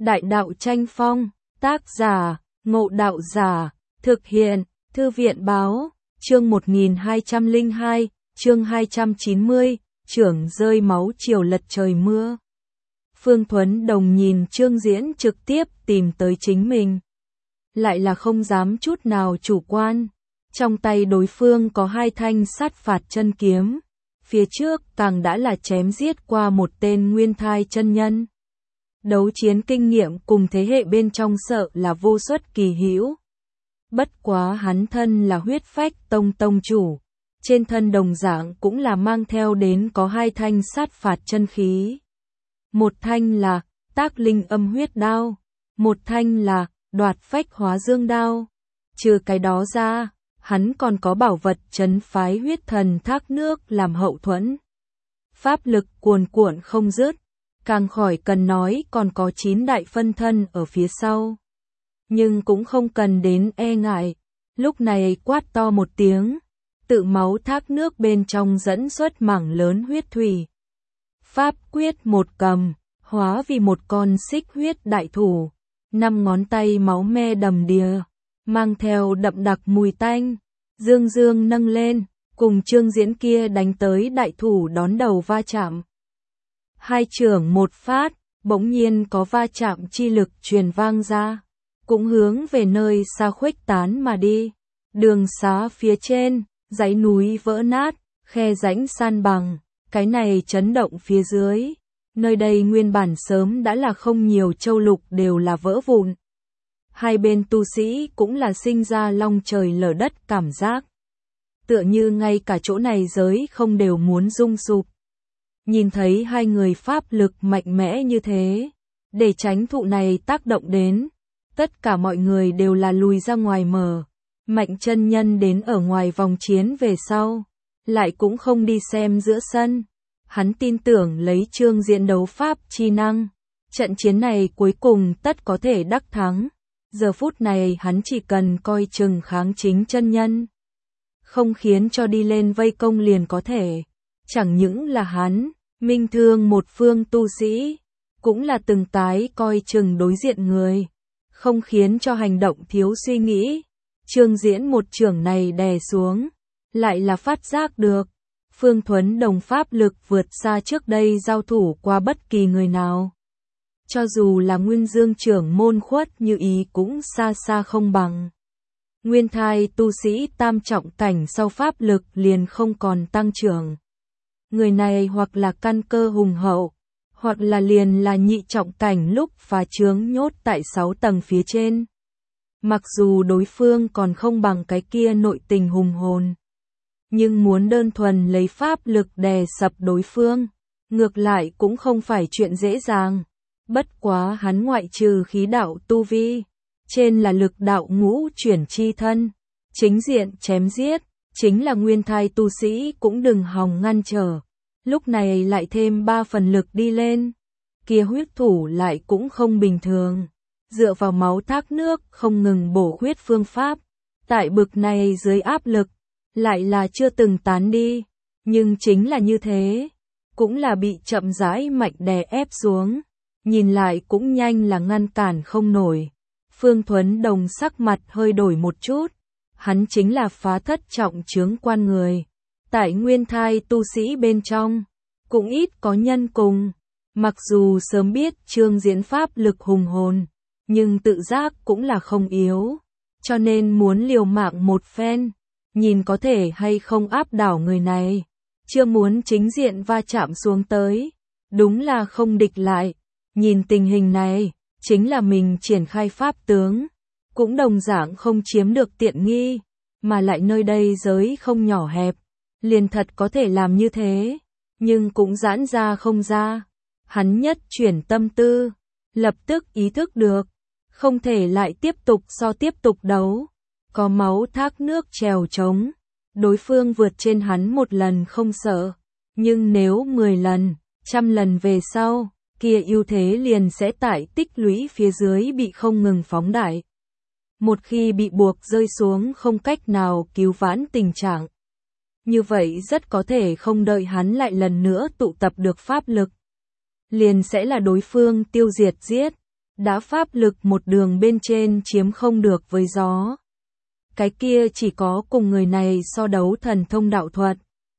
Đại đạo tranh phong, tác giả, Ngộ Đạo Giả, thực hiện, Thư viện báo, chương 1202, chương 290, trưởng rơi máu chiều lật trời mưa. Phương Thuấn Đồng nhìn Trương Diễn trực tiếp tìm tới chính mình. Lại là không dám chút nào chủ quan. Trong tay đối phương có 2 thanh sát phạt chân kiếm. Phía trước càng đã là chém giết qua một tên nguyên thai chân nhân. Đấu chiến kinh nghiệm cùng thế hệ bên trong sợ là vô xuất kỳ hữu. Bất quá hắn thân là huyết phách tông tông chủ. Trên thân đồng dạng cũng là mang theo đến có 2 thanh sát phạt chân khí. Một thanh là tác linh âm huyết đao. Một thanh là đoạt phách hóa dương đao. Trừ cái đó ra, hắn còn có bảo vật trấn phái huyết thần thác nước làm hậu thuẫn. Pháp lực cuồn cuộn không dứt, càng khỏi cần nói còn có 9 đại phân thân ở phía sau. Nhưng cũng không cần đến e ngại, lúc này quát to một tiếng, tự máu thác nước bên trong dẫn xuất mảng lớn huyết thủy. Pháp quyết một cầm, hóa vì một con xích huyết đại thủ, 5 ngón tay máu me đầm đìa, mang theo đậm đặc mùi tanh, dương dương nâng lên, cùng Trương Diễn kia đánh tới đại thủ đón đầu va chạm. 2 chưởng một phát, bỗng nhiên có va chạm chi lực truyền vang ra, cũng hướng về nơi xa khuếch tán mà đi. Đường xá phía trên, dãy núi vỡ nát, khe rãnh san bằng, cái này chấn động phía dưới. Nơi đây nguyên bản sớm đã là không nhiều châu lục đều là vỡ vụn. Hai bên tu sĩ cũng là sinh ra long trời lở đất cảm giác. Tựa như ngay cả chỗ này giới không đều muốn rung sụp. Nhìn thấy 2 người pháp lực mạnh mẽ như thế, để tránh thụ này tác động đến, tất cả mọi người đều là lùi ra ngoài mở. Mạnh chân nhân đến ở ngoài vòng chiến về sau, lại cũng không đi xem giữa sân. Hắn tin tưởng lấy Trương Diễn đấu pháp chi năng, trận chiến này cuối cùng tất có thể đắc thắng. Giờ phút này hắn chỉ cần coi chừng kháng chính chân nhân, không khiến cho đi lên vây công liền có thể. Chẳng những là hắn, minh thương một phương tu sĩ, cũng là từng tái coi chừng đối diện người, không khiến cho hành động thiếu suy nghĩ. Trương Diễn một chưởng này đè xuống, lại là phát giác được, Phương Thuấn Đồng pháp lực vượt xa trước đây giao thủ qua bất kỳ người nào. Cho dù là Nguyên Dương trưởng môn Khuất Như Ý cũng xa xa không bằng. Nguyên thai tu sĩ tam trọng cảnh sau pháp lực liền không còn tăng trưởng. Người này hoặc là căn cơ hùng hậu, hoặc là liền là nhị trọng cảnh lúc phá chướng nhốt tại 6 tầng phía trên. Mặc dù đối phương còn không bằng cái kia nội tình hùng hồn, nhưng muốn đơn thuần lấy pháp lực đè sập đối phương, ngược lại cũng không phải chuyện dễ dàng. Bất quá hắn ngoại trừ khí đạo tu vi, trên là lực đạo ngũ chuyển chi thân, chính diện chém giết, chính là nguyên thai tu sĩ cũng đừng hòng ngăn trở. Lúc này lại thêm 3 phần lực đi lên, kia huyết thủ lại cũng không bình thường. Dựa vào máu thác nước không ngừng bổ huyết phương pháp, tại bực này dưới áp lực, lại là chưa từng tán đi, nhưng chính là như thế, cũng là bị chậm rãi mạnh đè ép xuống, nhìn lại cũng nhanh là ngăn cản không nổi. Phương Thuấn Đồng sắc mặt hơi đổi một chút, hắn chính là phá thất trọng chướng quan người, tại nguyên thai tu sĩ bên trong, cũng ít có nhân cùng, mặc dù sớm biết Trương Diễn pháp lực hùng hồn, nhưng tự giác cũng là không yếu, cho nên muốn liều mạng một phen, nhìn có thể hay không áp đảo người này, chưa muốn chính diện va chạm xuống tới, đúng là không địch lại. Nhìn tình hình này, chính là mình triển khai pháp tướng, cũng đồng dạng không chiếm được tiện nghi, mà lại nơi đây giới không nhỏ hẹp, liền thật có thể làm như thế, nhưng cũng giãn ra không ra. Hắn nhất chuyển tâm tư, lập tức ý thức được, không thể lại tiếp tục đấu, có máu thác nước trèo trống, đối phương vượt trên hắn một lần không sợ, nhưng nếu 10 lần, 100 lần về sau, kia ưu thế liền sẽ tại tích lũy phía dưới bị không ngừng phóng đại. Một khi bị buộc rơi xuống không cách nào cứu vãn tình trạng, như vậy rất có thể không đợi hắn lại lần nữa tụ tập được pháp lực, liền sẽ là đối phương tiêu diệt giết. đã pháp lực một đường bên trên chiếm không được với gió. Cái kia chỉ có cùng người này so đấu thần thông đạo thuật.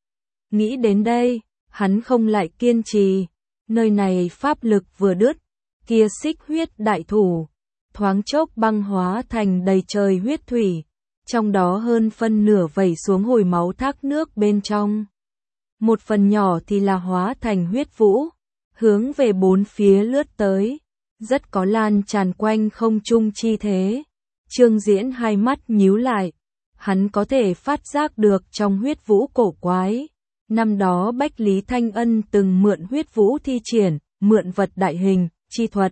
Nghĩ đến đây, hắn không lại kiên trì, nơi này pháp lực vừa đứt, kia xích huyết đại thủ, thoáng chốc băng hóa thành đầy trời huyết thủy, trong đó hơn phân nửa vẩy xuống hồi máu thác nước bên trong. Một phần nhỏ thì là hóa thành huyết vũ, hướng về bốn phía lướt tới, rất có lan tràn quanh không trung chi thế. Trương Diễn hai mắt nhíu lại, hắn có thể phát giác được trong huyết vũ cổ quái. Năm đó Bách Lý Thanh Ân từng mượn huyết vũ thi triển, mượn vật đại hình, chi thuật,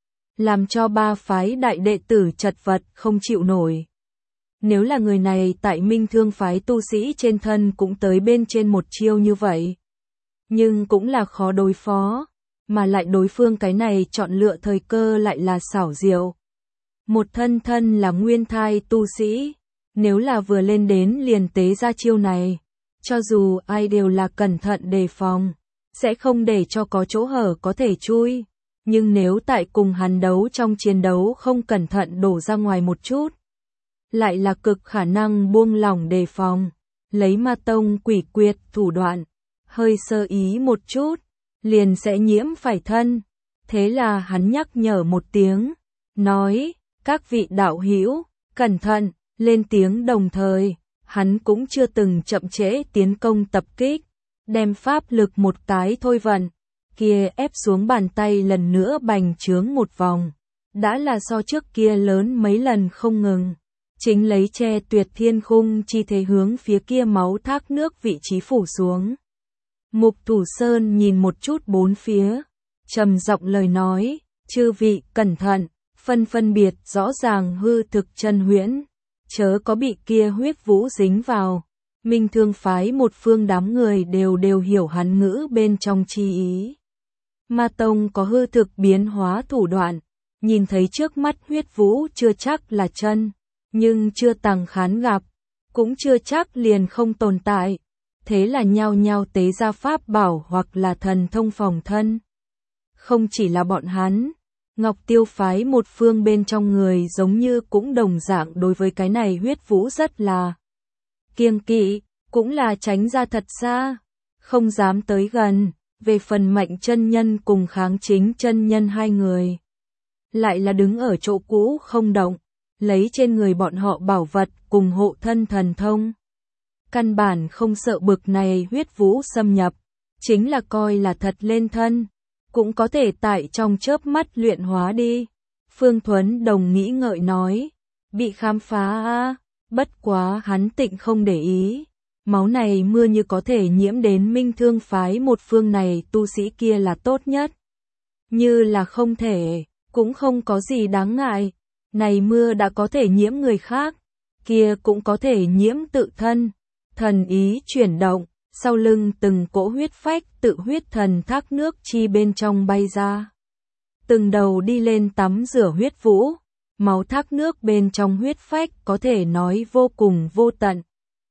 làm cho ba phái đại đệ tử chật vật không chịu nổi. Nếu là người này tại Minh Thương phái tu sĩ trên thân cũng tới bên trên một chiêu như vậy. Nhưng cũng là khó đối phó, mà lại đối phương cái này chọn lựa thời cơ lại là xảo diệu. Một thân thân là nguyên thai tu sĩ, nếu là vừa lên đến liền tế ra chiêu này, cho dù ai đều là cẩn thận đề phòng, sẽ không để cho có chỗ hở có thể chui. Nhưng nếu tại cùng hắn đấu trong chiến đấu không cẩn thận đổ ra ngoài một chút, lại là cực khả năng buông lỏng đề phòng, lấy ma tông quỷ quyệt thủ đoạn, hơi sơ ý một chút, liền sẽ nhiễm phải thân. Thế là hắn nhắc nhở một tiếng, nói, các vị đạo hữu, cẩn thận, lên tiếng đồng thời, hắn cũng chưa từng chậm trễ tiến công tập kích, đem pháp lực một cái thôi vận, kia ép xuống bàn tay lần nữa bành trướng một vòng, đã là so trước kia lớn mấy lần không ngừng. Chính lấy che tuyệt thiên khung chi thế hướng phía kia máu thác nước vị trí phủ xuống. Mục Thủ Sơn nhìn một chút bốn phía, trầm giọng lời nói, chư vị cẩn thận, phân biệt rõ ràng hư thực chân huyễn, chớ có bị kia huyết vũ dính vào. Minh Thương phái một phương đám người đều hiểu hắn ngữ bên trong chi ý. Ma tông có hư thực biến hóa thủ đoạn, nhìn thấy trước mắt huyết vũ chưa chắc là chân, nhưng chưa tàng khán gặp, cũng chưa chắc liền không tồn tại. Thế là nhao nhao tế ra pháp bảo hoặc là thần thông phòng thân. Không chỉ là bọn hắn, Ngọc Tiêu phái một phương bên trong người giống như cũng đồng dạng đối với cái này huyết vũ rất là kiêng kỵ, cũng là tránh ra thật xa, không dám tới gần. Về phần Mạnh chân nhân cùng Kháng Chính chân nhân hai người, lại là đứng ở chỗ cũ không động, lấy trên người bọn họ bảo vật cùng hộ thân thần thông. Căn bản không sợ bực này huyết vũ xâm nhập, chính là coi là thật lên thân, cũng có thể tại trong chớp mắt luyện hóa đi. Phương Thuấn Đồng nghĩ ngợi nói, bị khám phá a, bất quá hắn tịnh không để ý. Máu này mưa như có thể nhiễm đến Minh Thương phái một phương này tu sĩ kia là tốt nhất. Như là không thể, cũng không có gì đáng ngại. Này mưa đã có thể nhiễm người khác, kia cũng có thể nhiễm tự thân. Thần ý chuyển động, sau lưng từng cỗ huyết phách tự huyết thần thác nước chi bên trong bay ra. Từng đầu đi lên tắm rửa huyết vũ, máu thác nước bên trong huyết phách có thể nói vô cùng vô tận.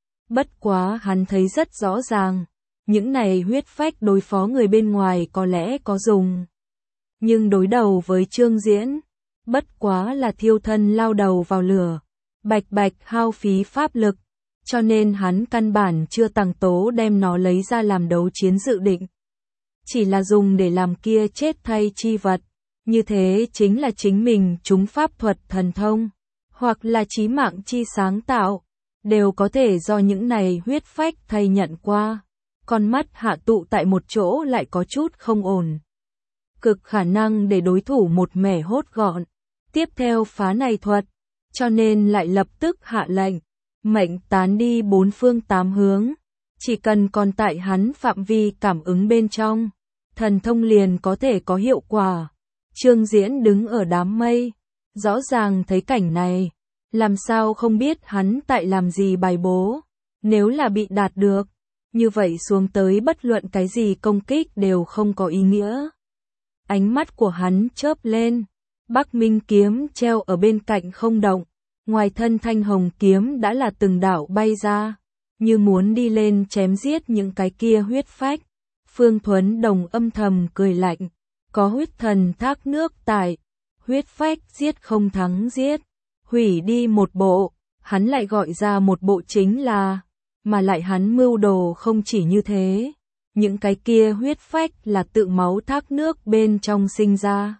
Bất quá hắn thấy rất rõ ràng, những này huyết phách đối phó người bên ngoài có lẽ có dùng. Nhưng đối đầu với Trương Diễn, bất quá là thiêu thân lao đầu vào lửa, bạch bạch hao phí pháp lực, cho nên hắn căn bản chưa tăng tố đem nó lấy ra làm đấu chiến dự định. Chỉ là dùng để làm kia chết thay chi vật, như thế chính là chính mình chúng pháp thuật thần thông, hoặc là chí mạng chi sáng tạo, đều có thể do những này huyết phách thay nhận qua. Con mắt hạ tụ tại một chỗ lại có chút không ổn. Cực khả năng để đối thủ một mẻ hốt gọn. Tiếp theo phá này thuật, cho nên lại lập tức hạ lệnh, mệnh tán đi bốn phương tám hướng. Chỉ cần còn tại hắn phạm vi cảm ứng bên trong, thần thông liền có thể có hiệu quả. Trương Diễn đứng ở đám mây, rõ ràng thấy cảnh này, làm sao không biết hắn tại làm gì bài bố. Nếu là bị đạt được, như vậy xuống tới bất luận cái gì công kích đều không có ý nghĩa. Ánh mắt của hắn chớp lên, Bắc Minh kiếm treo ở bên cạnh không động, ngoài thân thanh hồng kiếm đã là từng đạo bay ra, như muốn đi lên chém giết những cái kia huyết phách. Phương Thuấn Đồng âm thầm cười lạnh, có huyết thần thác nước tại, huyết phách giết không thắng giết, hủy đi một bộ, hắn lại gọi ra một bộ chính là, mà lại hắn mưu đồ không chỉ như thế, những cái kia huyết phách là tự máu thác nước bên trong sinh ra.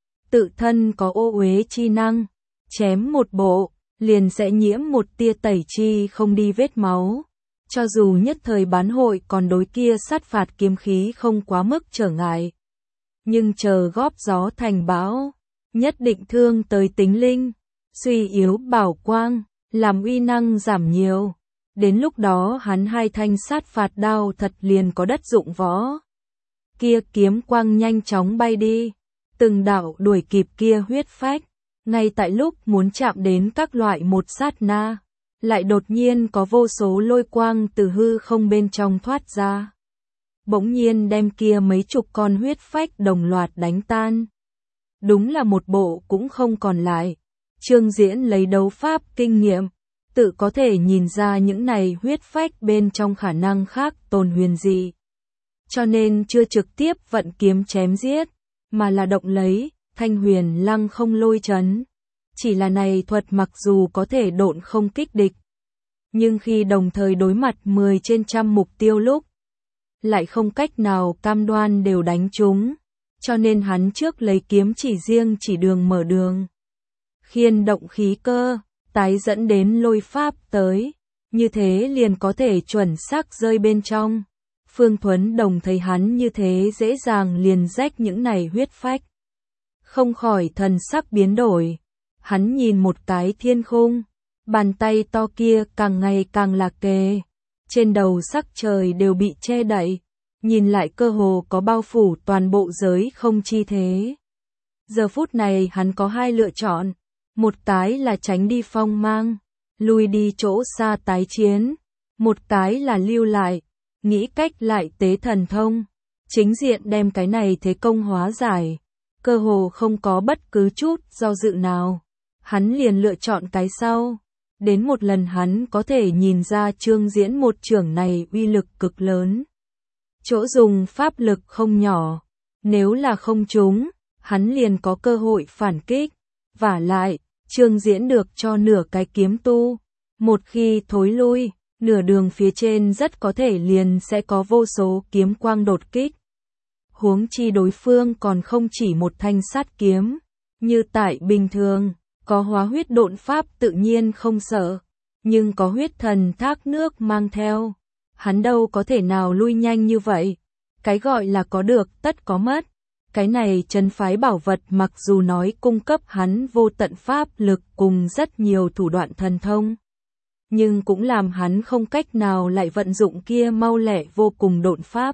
Tự thân có ô uế chi năng, chém một bộ, liền sẽ nhiễm một tia tẩy chi không đi vết máu. Cho dù nhất thời bán hội còn đối kia sát phạt kiếm khí không quá mức trở ngại. Nhưng chờ góp gió thành bão, nhất định thương tới tính linh, suy yếu bảo quang, làm uy năng giảm nhiều. Đến lúc đó hắn hai thanh sát phạt đao thật liền có đất dụng võ. Kia kiếm quang nhanh chóng bay đi, từng đạo đuổi kịp kia huyết phách, ngay tại lúc muốn chạm đến các loại một sát na, lại đột nhiên có vô số lôi quang từ hư không bên trong thoát ra. Bỗng nhiên đem kia mấy chục con huyết phách đồng loạt đánh tan. Đúng là một bộ cũng không còn lại. Trương Diễn lấy đấu pháp kinh nghiệm, tự có thể nhìn ra những này huyết phách bên trong khả năng khác tồn huyền dị. Cho nên chưa trực tiếp vận kiếm chém giết, mà là động lấy, thanh huyền lăng không lôi chấn. Chỉ là này thuật mặc dù có thể độn không kích địch, nhưng khi đồng thời đối mặt 10 trên trăm mục tiêu lúc, lại không cách nào cam đoan đều đánh trúng, cho nên hắn trước lấy kiếm chỉ riêng chỉ đường mở đường. Khiên động khí cơ, tái dẫn đến lôi pháp tới, như thế liền có thể chuẩn xác rơi bên trong. Phương Thuấn Đồng thấy hắn như thế dễ dàng liền rách những này huyết phách. Không khỏi thần sắc biến đổi, hắn nhìn một cái thiên khung, bàn tay to kia càng ngày càng lạc kề, trên đầu sắc trời đều bị che đậy, nhìn lại cơ hồ có bao phủ toàn bộ giới không chi thế. Giờ phút này hắn có hai lựa chọn, một cái là tránh đi phong mang, lui đi chỗ xa tái chiến, một cái là lưu lại, nghĩ cách lại tế thần thông, chính diện đem cái này thế công hóa giải, cơ hồ không có bất cứ chút do dự nào. Hắn liền lựa chọn cái sau. Đến một lần hắn có thể nhìn ra Trương Diễn một chưởng này uy lực cực lớn. Chỗ dùng pháp lực không nhỏ. Nếu là không trúng, hắn liền có cơ hội phản kích. Vả lại, Trương Diễn được cho nửa cái kiếm tu. Một khi thối lui, nửa đường phía trên rất có thể liền sẽ có vô số kiếm quang đột kích. Huống chi đối phương còn không chỉ một thanh sát kiếm. Như tại bình thường. Có hóa huyết độn pháp tự nhiên không sợ, nhưng có huyết thần thác nước mang theo, hắn đâu có thể nào lui nhanh như vậy. Cái gọi là có được tất có mất, cái này trấn phái bảo vật mặc dù nói cung cấp hắn vô tận pháp lực cùng rất nhiều thủ đoạn thần thông, nhưng cũng làm hắn không cách nào lại vận dụng kia mau lẹ vô cùng độn pháp.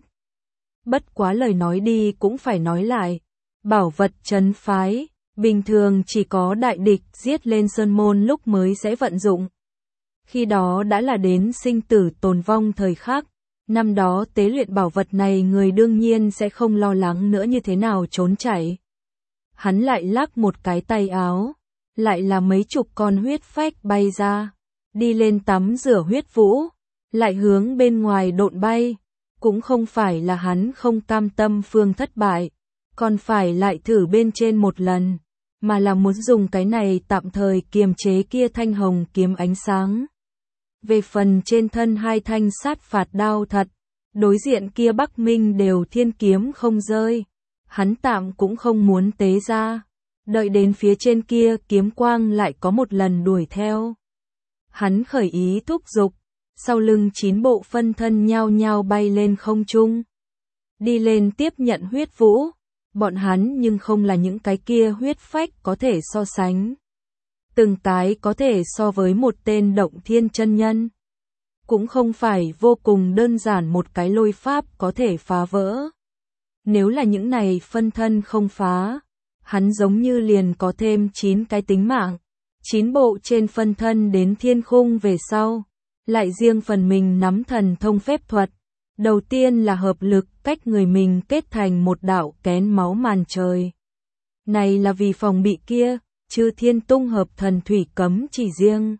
Bất quá lời nói đi cũng phải nói lại, bảo vật trấn phái bình thường chỉ có đại địch giết lên sơn môn lúc mới sẽ vận dụng. Khi đó đã là đến sinh tử tồn vong thời khắc, năm đó tế luyện bảo vật này người đương nhiên sẽ không lo lắng nữa như thế nào trốn chạy. Hắn lại lắc một cái tay áo, lại là mấy chục con huyết phách bay ra, đi lên tắm rửa huyết vũ, lại hướng bên ngoài độn bay, cũng không phải là hắn không cam tâm phương thất bại, còn phải lại thử bên trên một lần. Mà là muốn dùng cái này tạm thời kiềm chế kia thanh hồng kiếm ánh sáng. Về phần trên thân hai thanh sát phạt đao thật, đối diện kia Bắc Minh đều thiên kiếm không rơi, hắn tạm cũng không muốn tế ra, đợi đến phía trên kia kiếm quang lại có một lần đuổi theo. Hắn khởi ý thúc giục, sau lưng 9 bộ phân thân nhao nhao bay lên không trung, đi lên tiếp nhận huyết vũ. Bọn hắn nhưng không là những cái kia huyết phách có thể so sánh. Từng cái có thể so với một tên động thiên chân nhân. Cũng không phải vô cùng đơn giản một cái lôi pháp có thể phá vỡ. Nếu là những này phân thân không phá, hắn giống như liền có thêm 9 cái tính mạng. 9 bộ trên phân thân đến thiên khung về sau, lại riêng phần mình nắm thần thông phép thuật. Đầu tiên là hợp lực cách người mình kết thành một đạo kén máu màn trời. Này là vì phòng bị kia, chư thiên tung hợp thần thủy cấm chỉ riêng.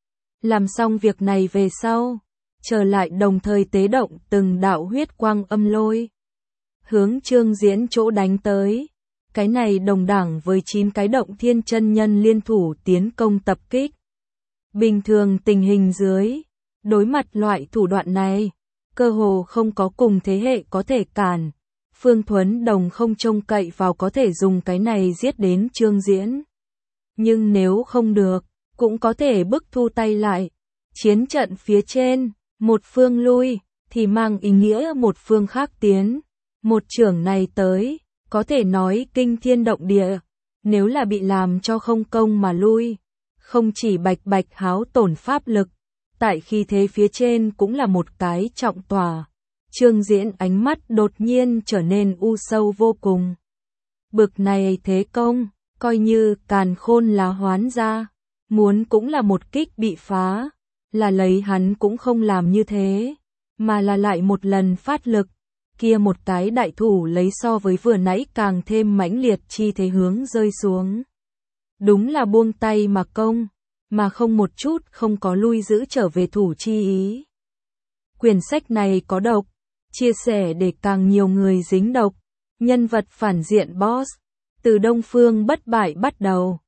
Làm xong việc này về sau, trở lại đồng thời tế động từng đạo huyết quang âm lôi. Hướng Trương Diễn chỗ đánh tới, cái này đồng đẳng với 9 cái động thiên chân nhân liên thủ tiến công tập kích. Bình thường tình hình dưới, đối mặt loại thủ đoạn này, cơ hồ không có cùng thế hệ có thể cản. Phương Thuấn Đồng không trông cậy vào có thể dùng cái này giết đến Trương Diễn. Nhưng nếu không được, cũng có thể bức thu tay lại. Chiến trận phía trên, một phương lui, thì mang ý nghĩa một phương khác tiến. Một chưởng này tới, có thể nói kinh thiên động địa. Nếu là bị làm cho không công mà lui, không chỉ bạch bạch háo tổn pháp lực, tại khi thế phía trên cũng là một cái trọng tòa. Trương Diễn ánh mắt đột nhiên trở nên u sâu vô cùng. Bực này thế công, coi như Càn Khôn là hoán ra, muốn cũng là một kích bị phá, là lấy hắn cũng không làm như thế, mà là lại một lần phát lực, kia một cái đại thủ lấy so với vừa nãy càng thêm mãnh liệt chi thế hướng rơi xuống. Đúng là buông tay mà công, mà không một chút không có lui giữ trở về thủ chi ý. Quyển sách này có độc, chia sẻ để càng nhiều người dính độc. Nhân vật phản diện boss, từ Đông Phương bất bại bắt đầu.